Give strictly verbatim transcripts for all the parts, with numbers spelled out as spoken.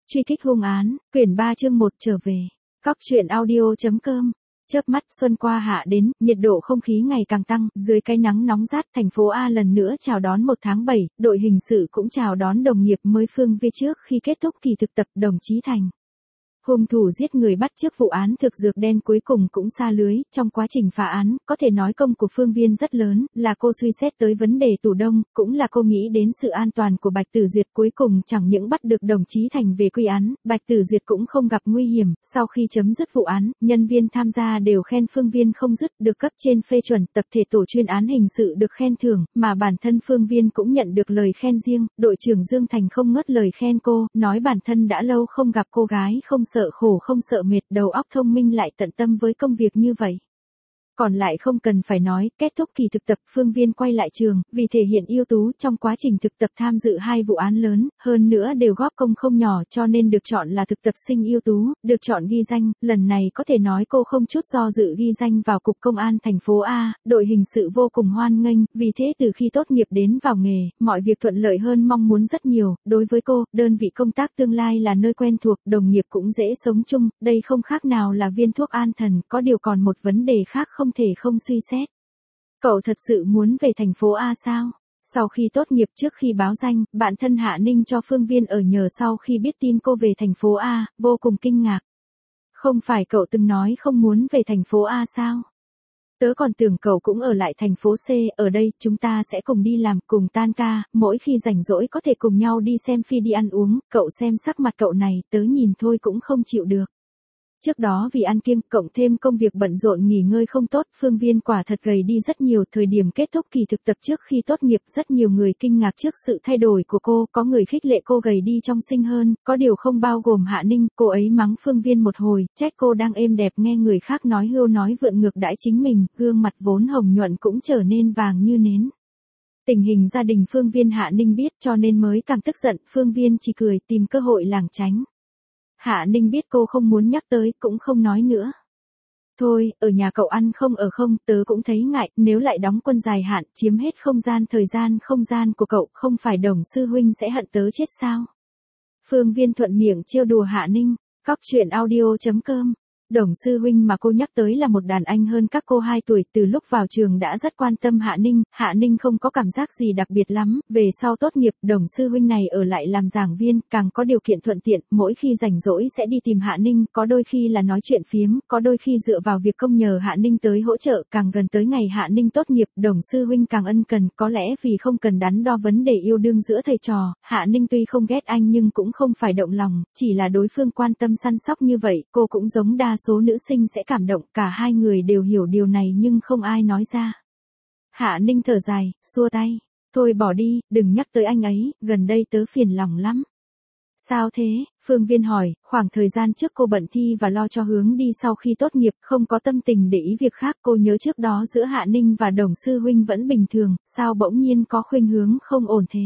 Truy kích hung án, quyển ba chương một trở về. Cóc truyện audio.com. Chớp mắt xuân qua hạ đến, nhiệt độ không khí ngày càng tăng, dưới cái nắng nóng rát, thành phố A lần nữa chào đón một tháng bảy, đội hình sự cũng chào đón đồng nghiệp mới Phương Vi trước khi kết thúc kỳ thực tập đồng chí Thành. Hung thủ giết người bắt trước vụ án thực dược đen cuối cùng cũng sa lưới, trong quá trình phá án, có thể nói công của Phương Viên rất lớn, là cô suy xét tới vấn đề tủ đông, cũng là cô nghĩ đến sự an toàn của Bạch Tử Duyệt cuối cùng chẳng những bắt được đồng chí Thành về quy án, Bạch Tử Duyệt cũng không gặp nguy hiểm, sau khi chấm dứt vụ án, nhân viên tham gia đều khen Phương Viên không dứt, được cấp trên phê chuẩn, tập thể tổ chuyên án hình sự được khen thưởng, mà bản thân Phương Viên cũng nhận được lời khen riêng, đội trưởng Dương Thành không ngớt lời khen cô, nói bản thân đã lâu không gặp cô gái không sợ khổ không sợ mệt, đầu óc thông minh lại tận tâm với công việc như vậy. Còn lại không cần phải nói, kết thúc kỳ thực tập Phương Viên quay lại trường, vì thể hiện ưu tú trong quá trình thực tập tham dự hai vụ án lớn, hơn nữa đều góp công không nhỏ cho nên được chọn là thực tập sinh ưu tú, được chọn ghi danh, lần này có thể nói cô không chút do dự ghi danh vào Cục Công an thành phố A, đội hình sự vô cùng hoan nghênh, vì thế từ khi tốt nghiệp đến vào nghề, mọi việc thuận lợi hơn mong muốn rất nhiều, đối với cô, đơn vị công tác tương lai là nơi quen thuộc, đồng nghiệp cũng dễ sống chung, đây không khác nào là viên thuốc an thần, có điều còn một vấn đề khác không thể không suy xét. Cậu thật sự muốn về thành phố A sao? Sau khi tốt nghiệp trước khi báo danh, bạn thân Hạ Ninh cho Phương Viên ở nhờ sau khi biết tin cô về thành phố A, vô cùng kinh ngạc. Không phải cậu từng nói không muốn về thành phố A sao? Tớ còn tưởng cậu cũng ở lại thành phố C, ở đây chúng ta sẽ cùng đi làm, cùng tan ca, mỗi khi rảnh rỗi có thể cùng nhau đi xem phi đi ăn uống, cậu xem sắc mặt cậu này, tớ nhìn thôi cũng không chịu được. Trước đó vì ăn kiêng, cộng thêm công việc bận rộn nghỉ ngơi không tốt, Phương Viên quả thật gầy đi rất nhiều, thời điểm kết thúc kỳ thực tập trước khi tốt nghiệp, rất nhiều người kinh ngạc trước sự thay đổi của cô, có người khích lệ cô gầy đi trong xinh hơn, có điều không bao gồm Hạ Ninh, cô ấy mắng Phương Viên một hồi, trách cô đang êm đẹp nghe người khác nói hưu nói vượn ngược đãi chính mình, gương mặt vốn hồng nhuận cũng trở nên vàng như nến. Tình hình gia đình Phương Viên Hạ Ninh biết cho nên mới càng tức giận, Phương Viên chỉ cười tìm cơ hội lảng tránh. Hạ Ninh biết cô không muốn nhắc tới, cũng không nói nữa. Thôi, ở nhà cậu ăn không ở không, tớ cũng thấy ngại, nếu lại đóng quân dài hạn, chiếm hết không gian thời gian không gian của cậu, không phải Đồng sư huynh sẽ hận tớ chết sao? Phương Viên thuận miệng trêu đùa Hạ Ninh, cóc truyện audio.com. Đồng sư huynh mà cô nhắc tới là một đàn anh hơn các cô hai tuổi, từ lúc vào trường đã rất quan tâm Hạ Ninh, Hạ Ninh không có cảm giác gì đặc biệt lắm, về sau tốt nghiệp, Đồng sư huynh này ở lại làm giảng viên, càng có điều kiện thuận tiện, mỗi khi rảnh rỗi sẽ đi tìm Hạ Ninh, có đôi khi là nói chuyện phiếm, có đôi khi dựa vào việc công nhờ Hạ Ninh tới hỗ trợ, càng gần tới ngày Hạ Ninh tốt nghiệp, Đồng sư huynh càng ân cần, có lẽ vì không cần đắn đo vấn đề yêu đương giữa thầy trò, Hạ Ninh tuy không ghét anh nhưng cũng không phải động lòng, chỉ là đối phương quan tâm săn sóc như vậy, cô cũng giống đa số nữ sinh sẽ cảm động, cả hai người đều hiểu điều này nhưng không ai nói ra. Hạ Ninh thở dài, xua tay, thôi bỏ đi, đừng nhắc tới anh ấy, gần đây tớ phiền lòng lắm. Sao thế? Phương Viên hỏi, khoảng thời gian trước cô bận thi và lo cho hướng đi sau khi tốt nghiệp, không có tâm tình để ý việc khác, cô nhớ trước đó giữa Hạ Ninh và Đồng sư huynh vẫn bình thường, sao bỗng nhiên có khuynh hướng không ổn thế?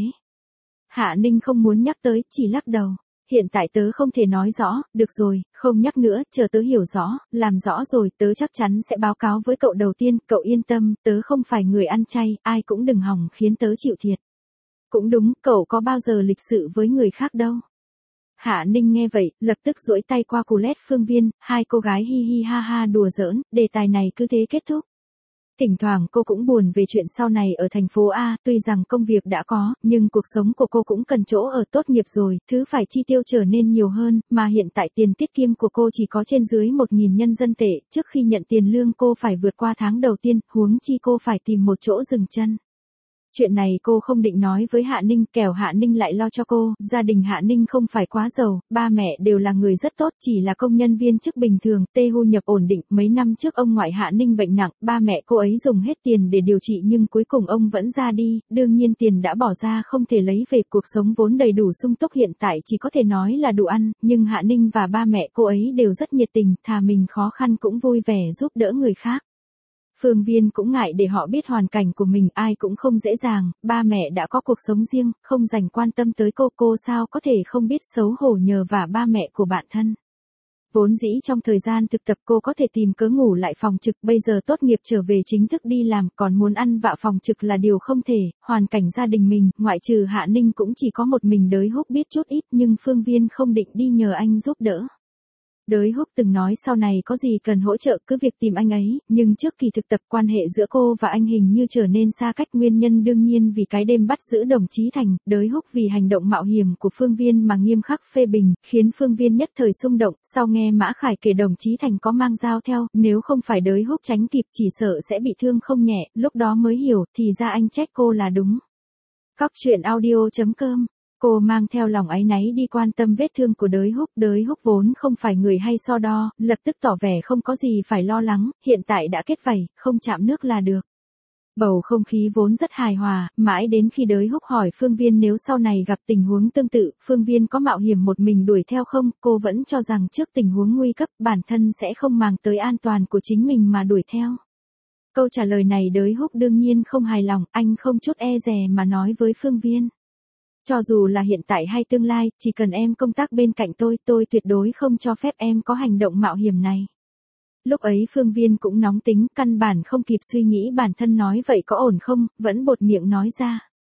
Hạ Ninh không muốn nhắc tới, chỉ lắc đầu. Hiện tại tớ không thể nói rõ, được rồi, không nhắc nữa, chờ tớ hiểu rõ, làm rõ rồi, tớ chắc chắn sẽ báo cáo với cậu đầu tiên, cậu yên tâm, tớ không phải người ăn chay, ai cũng đừng hòng khiến tớ chịu thiệt. Cũng đúng, cậu có bao giờ lịch sự với người khác đâu. Hạ Ninh nghe vậy, lập tức duỗi tay qua cù lét Phương Viên, hai cô gái hi hi ha ha đùa giỡn, đề tài này cứ thế kết thúc. Thỉnh thoảng cô cũng buồn về chuyện sau này ở thành phố A, tuy rằng công việc đã có, nhưng cuộc sống của cô cũng cần chỗ ở, tốt nghiệp rồi, thứ phải chi tiêu trở nên nhiều hơn, mà hiện tại tiền tiết kiệm của cô chỉ có trên dưới một nghìn nhân dân tệ, trước khi nhận tiền lương cô phải vượt qua tháng đầu tiên, huống chi cô phải tìm một chỗ dừng chân. Chuyện này cô không định nói với Hạ Ninh, kẻo Hạ Ninh lại lo cho cô, gia đình Hạ Ninh không phải quá giàu, ba mẹ đều là người rất tốt, chỉ là công nhân viên chức bình thường, tê thu nhập ổn định, mấy năm trước ông ngoại Hạ Ninh bệnh nặng, ba mẹ cô ấy dùng hết tiền để điều trị nhưng cuối cùng ông vẫn ra đi, đương nhiên tiền đã bỏ ra không thể lấy về, cuộc sống vốn đầy đủ sung túc hiện tại chỉ có thể nói là đủ ăn, nhưng Hạ Ninh và ba mẹ cô ấy đều rất nhiệt tình, thà mình khó khăn cũng vui vẻ giúp đỡ người khác. Phương Viên cũng ngại để họ biết hoàn cảnh của mình, ai cũng không dễ dàng, ba mẹ đã có cuộc sống riêng, không dành quan tâm tới cô, cô sao có thể không biết xấu hổ nhờ vả ba mẹ của bạn thân. Vốn dĩ trong thời gian thực tập cô có thể tìm cớ ngủ lại phòng trực, bây giờ tốt nghiệp trở về chính thức đi làm, còn muốn ăn vạ phòng trực là điều không thể, hoàn cảnh gia đình mình, ngoại trừ Hạ Ninh cũng chỉ có một mình Đới Húc biết chút ít, nhưng Phương Viên không định đi nhờ anh giúp đỡ. Đới Húc từng nói sau này có gì cần hỗ trợ cứ việc tìm anh ấy, nhưng trước kỳ thực tập quan hệ giữa cô và anh hình như trở nên xa cách, nguyên nhân đương nhiên vì cái đêm bắt giữ đồng chí Thành. Đới Húc vì hành động mạo hiểm của Phương Viên mà nghiêm khắc phê bình, khiến Phương Viên nhất thời xung động, sau nghe Mã Khải kể đồng chí Thành có mang dao theo, nếu không phải Đới Húc tránh kịp chỉ sợ sẽ bị thương không nhẹ, lúc đó mới hiểu, thì ra anh trách cô là đúng. Cóc truyện audio chấm com. Cô mang theo lòng áy náy đi quan tâm vết thương của Đới Húc. Đới Húc vốn không phải người hay so đo, lập tức tỏ vẻ không có gì phải lo lắng, hiện tại đã kết vảy, không chạm nước là được. Bầu không khí vốn rất hài hòa, mãi đến khi Đới Húc hỏi Phương Viên nếu sau này gặp tình huống tương tự, Phương Viên có mạo hiểm một mình đuổi theo không, cô vẫn cho rằng trước tình huống nguy cấp, bản thân sẽ không màng tới an toàn của chính mình mà đuổi theo. Câu trả lời này Đới Húc đương nhiên không hài lòng, anh không chút e dè mà nói với Phương Viên. Cho dù là hiện tại hay tương lai, chỉ cần em công tác bên cạnh tôi, tôi tuyệt đối không cho phép em có hành động mạo hiểm này. Lúc ấy Phương Viên cũng nóng tính, căn bản không kịp suy nghĩ bản thân nói vậy có ổn không, vẫn bột miệng nói ra.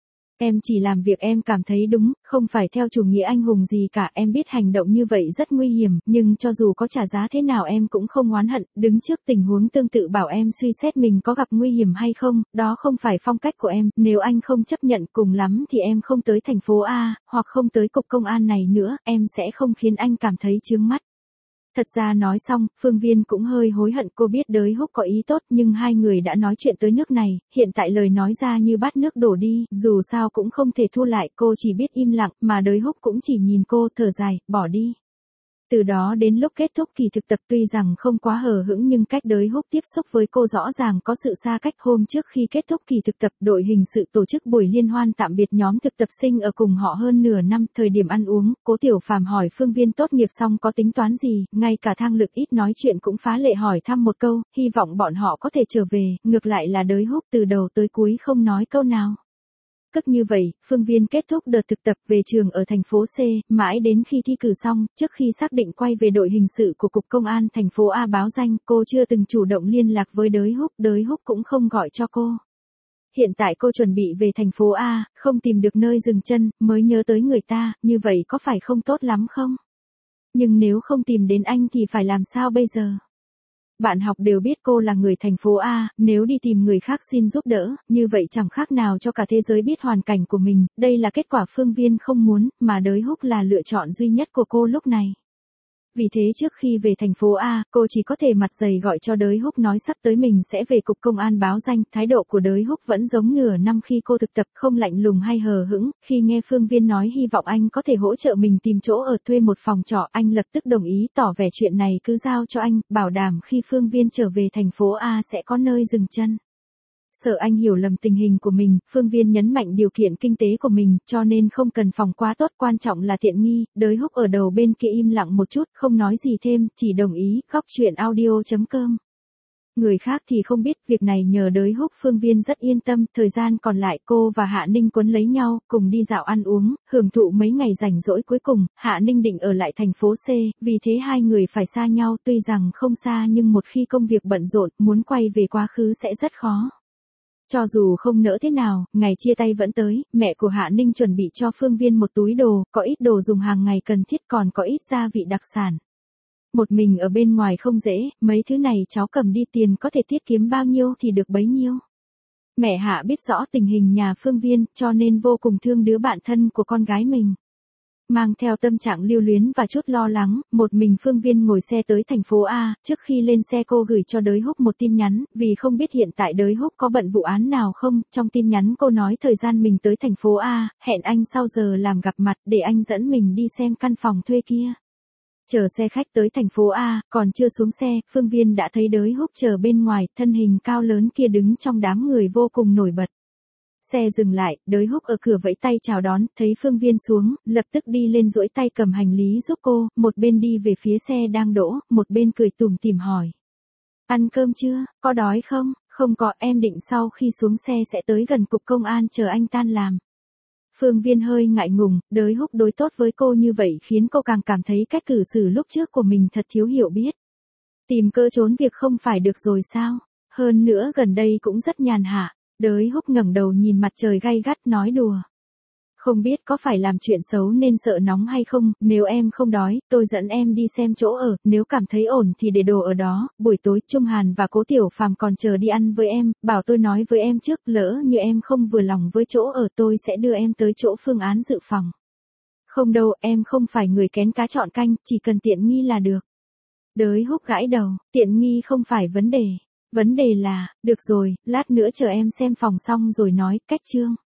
Em chỉ làm việc em cảm thấy đúng, không phải theo chủ nghĩa anh hùng gì cả, em biết hành động như vậy rất nguy hiểm, nhưng cho dù có trả giá thế nào em cũng không oán hận, đứng trước tình huống tương tự bảo em suy xét mình có gặp nguy hiểm hay không, đó không phải phong cách của em, nếu anh không chấp nhận cùng lắm thì em không tới thành phố A, hoặc không tới cục công an này nữa, em sẽ không khiến anh cảm thấy chướng mắt. Thật ra nói xong, Phương Viên cũng hơi hối hận, cô biết Đới Húc có ý tốt nhưng hai người đã nói chuyện tới nước này, hiện tại lời nói ra như bát nước đổ đi, dù sao cũng không thể thu lại, cô chỉ biết im lặng, mà Đới Húc cũng chỉ nhìn cô thở dài, bỏ đi. Từ đó đến lúc kết thúc kỳ thực tập tuy rằng không quá hờ hững nhưng cách Đới Húc tiếp xúc với cô rõ ràng có sự xa cách. Hôm trước khi kết thúc kỳ thực tập, đội hình sự tổ chức buổi liên hoan tạm biệt nhóm thực tập sinh ở cùng họ hơn nửa năm. Thời điểm ăn uống, Cố Tiểu Phàm hỏi Phương Viên tốt nghiệp xong có tính toán gì, ngay cả Thang Lực ít nói chuyện cũng phá lệ hỏi thăm một câu, hy vọng bọn họ có thể trở về, ngược lại là Đới Húc từ đầu tới cuối không nói câu nào. Cứ như vậy, Phương Viên kết thúc đợt thực tập về trường ở thành phố C, mãi đến khi thi cử xong, trước khi xác định quay về đội hình sự của Cục Công an thành phố A báo danh, cô chưa từng chủ động liên lạc với Đới Húc, Đới Húc cũng không gọi cho cô. Hiện tại cô chuẩn bị về thành phố A, không tìm được nơi dừng chân, mới nhớ tới người ta, như vậy có phải không tốt lắm không? Nhưng nếu không tìm đến anh thì phải làm sao bây giờ? Bạn học đều biết cô là người thành phố A, nếu đi tìm người khác xin giúp đỡ, như vậy chẳng khác nào cho cả thế giới biết hoàn cảnh của mình, đây là kết quả Phương Viên không muốn, mà Đới Húc là lựa chọn duy nhất của cô lúc này. Vì thế trước khi về thành phố A, cô chỉ có thể mặt dày gọi cho Đới Húc nói sắp tới mình sẽ về Cục Công an báo danh, thái độ của Đới Húc vẫn giống nửa năm khi cô thực tập, không lạnh lùng hay hờ hững. Khi nghe Phương Viên nói hy vọng anh có thể hỗ trợ mình tìm chỗ ở thuê một phòng trọ, anh lập tức đồng ý, tỏ vẻ chuyện này cứ giao cho anh, bảo đảm khi Phương Viên trở về thành phố A sẽ có nơi dừng chân. Sợ anh hiểu lầm tình hình của mình, Phương Viên nhấn mạnh điều kiện kinh tế của mình, cho nên không cần phòng quá tốt, quan trọng là tiện nghi. Đới Húc ở đầu bên kia im lặng một chút, không nói gì thêm, chỉ đồng ý. Cóc truyện audio chấm com. Người khác thì không biết, việc này nhờ Đới Húc Phương Viên rất yên tâm, thời gian còn lại cô và Hạ Ninh quấn lấy nhau, cùng đi dạo ăn uống, hưởng thụ mấy ngày rảnh rỗi cuối cùng. Hạ Ninh định ở lại thành phố C, vì thế hai người phải xa nhau, tuy rằng không xa nhưng một khi công việc bận rộn, muốn quay về quá khứ sẽ rất khó. Cho dù không nỡ thế nào, ngày chia tay vẫn tới, mẹ của Hạ Ninh chuẩn bị cho Phương Viên một túi đồ, có ít đồ dùng hàng ngày cần thiết, còn có ít gia vị đặc sản. Một mình ở bên ngoài không dễ, mấy thứ này cháu cầm đi, tiền có thể tiết kiệm bao nhiêu thì được bấy nhiêu. Mẹ Hạ biết rõ tình hình nhà Phương Viên, cho nên vô cùng thương đứa bạn thân của con gái mình. Mang theo tâm trạng lưu luyến và chút lo lắng, một mình Phương Viên ngồi xe tới thành phố A, trước khi lên xe cô gửi cho Đới Húc một tin nhắn, vì không biết hiện tại Đới Húc có bận vụ án nào không, trong tin nhắn cô nói thời gian mình tới thành phố A, hẹn anh sau giờ làm gặp mặt để anh dẫn mình đi xem căn phòng thuê kia. Chờ xe khách tới thành phố A, còn chưa xuống xe, Phương Viên đã thấy Đới Húc chờ bên ngoài, thân hình cao lớn kia đứng trong đám người vô cùng nổi bật. Xe dừng lại, Đới Húc ở cửa vẫy tay chào đón, thấy Phương Viên xuống, lập tức đi lên duỗi tay cầm hành lý giúp cô, một bên đi về phía xe đang đỗ, một bên cười tủm tỉm hỏi. Ăn cơm chưa, có đói không? Không có, em định sau khi xuống xe sẽ tới gần Cục Công an chờ anh tan làm. Phương Viên hơi ngại ngùng, Đới Húc đối tốt với cô như vậy khiến cô càng cảm thấy cách cử xử lúc trước của mình thật thiếu hiểu biết. Tìm cơ trốn việc không phải được rồi sao? Hơn nữa gần đây cũng rất nhàn hạ. Đới Húc ngẩng đầu nhìn mặt trời gay gắt nói đùa. Không biết có phải làm chuyện xấu nên sợ nóng hay không, nếu em không đói, tôi dẫn em đi xem chỗ ở, nếu cảm thấy ổn thì để đồ ở đó, buổi tối Trung Hàn và Cố Tiểu Phàm còn chờ đi ăn với em, bảo tôi nói với em trước, lỡ như em không vừa lòng với chỗ ở tôi sẽ đưa em tới chỗ phương án dự phòng. Không đâu, em không phải người kén cá chọn canh, chỉ cần tiện nghi là được. Đới Húc gãi đầu, tiện nghi không phải vấn đề. Vấn đề là, được rồi, lát nữa chờ em xem phòng xong rồi nói, cách chương.